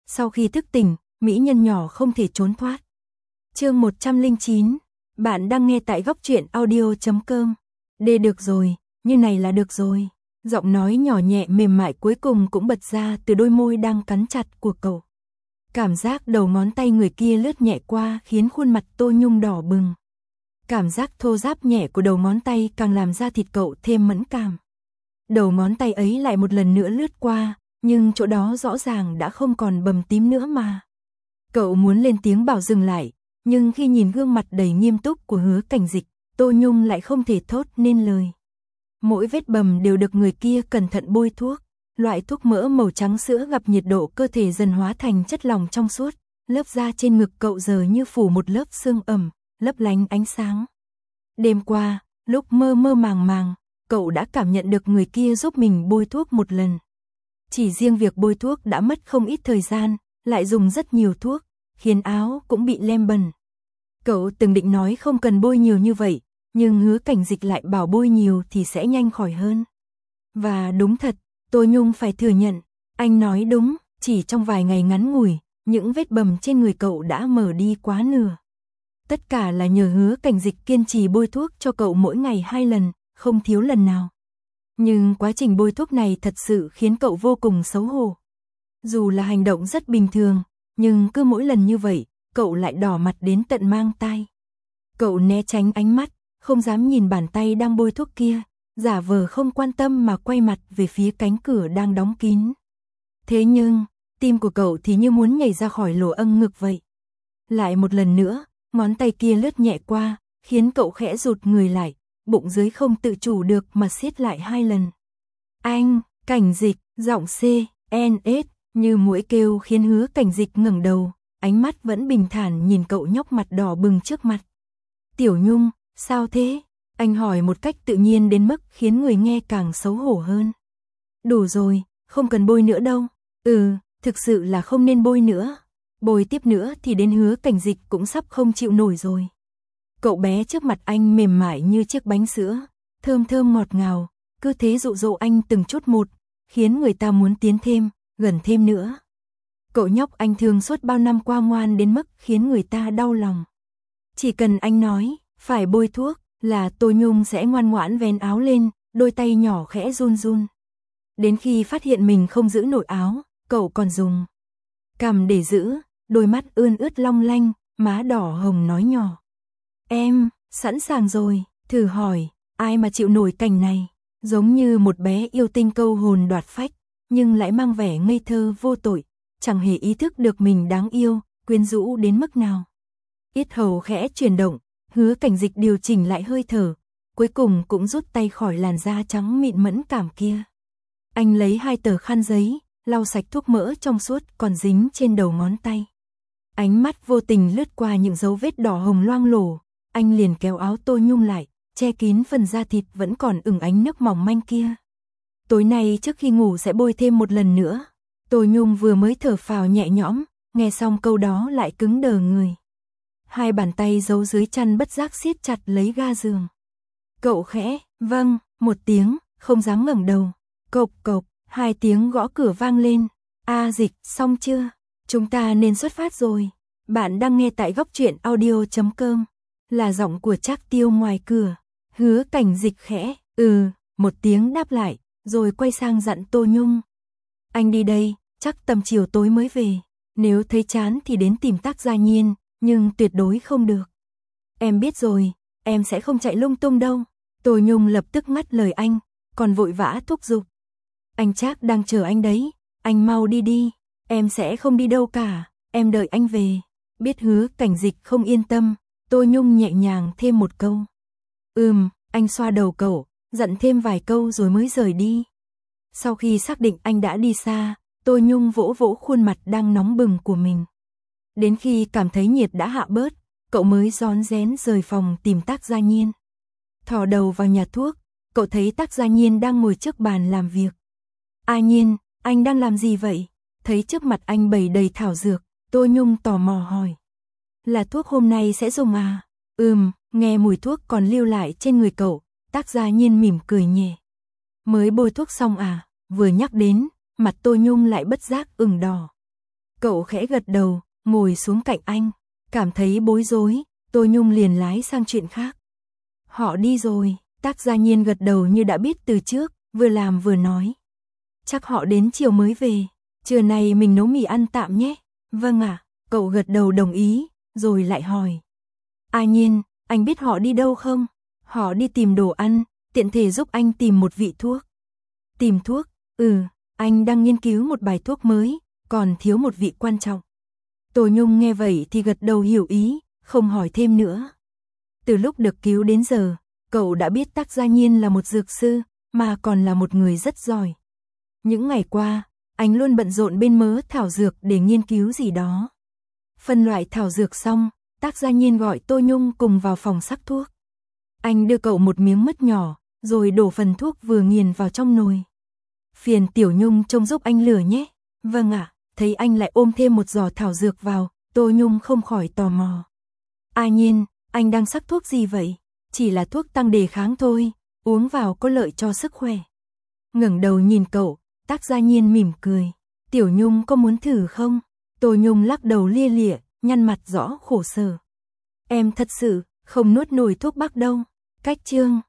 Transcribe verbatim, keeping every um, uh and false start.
Sau khi thức tỉnh, mỹ nhân nhỏ không thể trốn thoát. Chương một trăm lẻ chín, bạn đang nghe tại góc truyện audio chấm com. Đê được rồi, như này là được rồi. Giọng nói nhỏ nhẹ mềm mại cuối cùng cũng bật ra từ đôi môi đang cắn chặt của cậu. Cảm giác đầu ngón tay người kia lướt nhẹ qua khiến khuôn mặt Tô Nhung đỏ bừng. Cảm giác thô ráp nhẹ của đầu ngón tay càng làm da thịt cậu thêm mẫn cảm. Đầu ngón tay ấy lại một lần nữa lướt qua, nhưng chỗ đó rõ ràng đã không còn bầm tím nữa mà. Cậu muốn lên tiếng bảo dừng lại, nhưng khi nhìn gương mặt đầy nghiêm túc của Hứa Cảnh Dịch, Tô Nhung lại không thể thốt nên lời. Mỗi vết bầm đều được người kia cẩn thận bôi thuốc. Loại thuốc mỡ màu trắng sữa gặp nhiệt độ cơ thể dần hóa thành chất lỏng trong suốt. Lớp da trên ngực cậu giờ như phủ một lớp sương ẩm, lấp lánh ánh sáng. Đêm qua, lúc mơ mơ màng màng, cậu đã cảm nhận được người kia giúp mình bôi thuốc một lần. Chỉ riêng việc bôi thuốc đã mất không ít thời gian, lại dùng rất nhiều thuốc, khiến áo cũng bị lem bẩn. Cậu từng định nói không cần bôi nhiều như vậy, nhưng Hứa Cảnh Dịch lại bảo bôi nhiều thì sẽ nhanh khỏi hơn. Và đúng thật, Tô Nhung phải thừa nhận, anh nói đúng, chỉ trong vài ngày ngắn ngủi, những vết bầm trên người cậu đã mở đi quá nửa. Tất cả là nhờ Hứa Cảnh Dịch kiên trì bôi thuốc cho cậu mỗi ngày hai lần, không thiếu lần nào. Nhưng quá trình bôi thuốc này thật sự khiến cậu vô cùng xấu hổ. Dù là hành động rất bình thường, nhưng cứ mỗi lần như vậy, cậu lại đỏ mặt đến tận mang tai. Cậu né tránh ánh mắt, không dám nhìn bàn tay đang bôi thuốc kia, giả vờ không quan tâm mà quay mặt về phía cánh cửa đang đóng kín. Thế nhưng, tim của cậu thì như muốn nhảy ra khỏi lỗ âng ngực vậy. Lại một lần nữa, ngón tay kia lướt nhẹ qua, khiến cậu khẽ rụt người lại, bụng dưới không tự chủ được mà siết lại hai lần. Anh, Cảnh Dịch, giọng C, N, S, như mũi kêu khiến Hứa Cảnh Dịch ngẩng đầu, ánh mắt vẫn bình thản nhìn cậu nhóc mặt đỏ bừng trước mặt. Tiểu Nhung, sao thế? Anh hỏi một cách tự nhiên đến mức khiến người nghe càng xấu hổ hơn. Đủ rồi, không cần bôi nữa đâu. Ừ, thực sự là không nên bôi nữa. Bôi tiếp nữa thì đến Hứa Cảnh Dịch cũng sắp không chịu nổi rồi. Cậu bé trước mặt anh mềm mại như chiếc bánh sữa, thơm thơm ngọt ngào, cứ thế dụ dỗ anh từng chút một, khiến người ta muốn tiến thêm, gần thêm nữa. Cậu nhóc anh thương suốt bao năm qua ngoan đến mức khiến người ta đau lòng. Chỉ cần anh nói, phải bôi thuốc, là Tô Nhung sẽ ngoan ngoãn vén áo lên, đôi tay nhỏ khẽ run run. Đến khi phát hiện mình không giữ nổi áo, cậu còn dùng cằm để giữ, đôi mắt ươn ướt long lanh, má đỏ hồng nói nhỏ. Em, sẵn sàng rồi, thử hỏi, ai mà chịu nổi cảnh này, giống như một bé yêu tinh câu hồn đoạt phách, nhưng lại mang vẻ ngây thơ vô tội, chẳng hề ý thức được mình đáng yêu, quyến rũ đến mức nào. Yết hầu khẽ chuyển động, Hứa Cảnh Dịch điều chỉnh lại hơi thở, cuối cùng cũng rút tay khỏi làn da trắng mịn mẫn cảm kia. Anh lấy hai tờ khăn giấy, lau sạch thuốc mỡ trong suốt còn dính trên đầu ngón tay. Ánh mắt vô tình lướt qua những dấu vết đỏ hồng loang lổ, anh liền kéo áo Tô Nhung lại, che kín phần da thịt vẫn còn ửng ánh nước mỏng manh kia. Tối nay trước khi ngủ sẽ bôi thêm một lần nữa. Tô Nhung vừa mới thở phào nhẹ nhõm, nghe xong câu đó lại cứng đờ người. Hai bàn tay giấu dưới chăn bất giác siết chặt lấy ga giường. Cậu khẽ, vâng, một tiếng, không dám ngẩng đầu. Cộc cộc, hai tiếng gõ cửa vang lên. A Dịch, xong chưa? Chúng ta nên xuất phát rồi. Bạn đang nghe tại góc truyện audio chấm com. Là giọng của Trác Tiêu ngoài cửa. Hứa Cảnh Dịch khẽ, ừ, một tiếng đáp lại, rồi quay sang dặn Tô Nhung. Anh đi đây, chắc tầm chiều tối mới về. Nếu thấy chán thì đến tìm Tác Gia Nhiên, nhưng tuyệt đối không được. Em biết rồi, em sẽ không chạy lung tung đâu. Tô Nhung lập tức ngắt lời anh, còn vội vã thúc giục. Anh Trác đang chờ anh đấy, anh mau đi đi, em sẽ không đi đâu cả, em đợi anh về. Biết Hứa Cảnh Dịch không yên tâm, Tô Nhung nhẹ nhàng thêm một câu. Ừm, anh xoa đầu cậu, dặn thêm vài câu rồi mới rời đi. Sau khi xác định anh đã đi xa, Tô Nhung vỗ vỗ khuôn mặt đang nóng bừng của mình. Đến khi cảm thấy nhiệt đã hạ bớt, cậu mới rón rén rời phòng tìm Tác Gia Nhiên. Thò đầu vào nhà thuốc, cậu thấy Tác Gia Nhiên đang ngồi trước bàn làm việc. A Nhiên, anh đang làm gì vậy? Thấy trước mặt anh bày đầy thảo dược, Tô Nhung tò mò hỏi. Là thuốc hôm nay sẽ dùng à? Ừm, nghe mùi thuốc còn lưu lại trên người cậu, Tác Gia Nhiên mỉm cười nhẹ. Mới bôi thuốc xong à? Vừa nhắc đến, mặt Tô Nhung lại bất giác ửng đỏ. Cậu khẽ gật đầu, ngồi xuống cạnh anh. Cảm thấy bối rối, Tô Nhung liền lái sang chuyện khác. Họ đi rồi, Tác Gia Nhiên gật đầu như đã biết từ trước, vừa làm vừa nói. Chắc họ đến chiều mới về, trưa nay mình nấu mì ăn tạm nhé. Vâng ạ, cậu gật đầu đồng ý, rồi lại hỏi. A Nhiên, anh biết họ đi đâu không? Họ đi tìm đồ ăn, tiện thể giúp anh tìm một vị thuốc. Tìm thuốc? Ừ, anh đang nghiên cứu một bài thuốc mới, còn thiếu một vị quan trọng. Tô Nhung nghe vậy thì gật đầu hiểu ý, không hỏi thêm nữa. Từ lúc được cứu đến giờ, cậu đã biết Tác Gia Nhiên là một dược sư, mà còn là một người rất giỏi. Những ngày qua, anh luôn bận rộn bên mớ thảo dược để nghiên cứu gì đó. Phân loại thảo dược xong, Tác Gia Nhiên gọi Tô Nhung cùng vào phòng sắc thuốc. Anh đưa cậu một miếng mứt nhỏ, rồi đổ phần thuốc vừa nghiền vào trong nồi. Phiền Tiểu Nhung trông giúp anh lửa nhé. Vâng ạ, thấy anh lại ôm thêm một giỏ thảo dược vào, Tô Nhung không khỏi tò mò. A Nhiên, anh đang sắc thuốc gì vậy? Chỉ là thuốc tăng đề kháng thôi, uống vào có lợi cho sức khỏe. Ngẩng đầu nhìn cậu, Tác Gia Nhiên mỉm cười. Tiểu Nhung có muốn thử không? Tô Nhung lắc đầu lia lịa, nhăn mặt rõ khổ sở. Em thật sự không nuốt nổi thuốc bắc đâu. Cách chương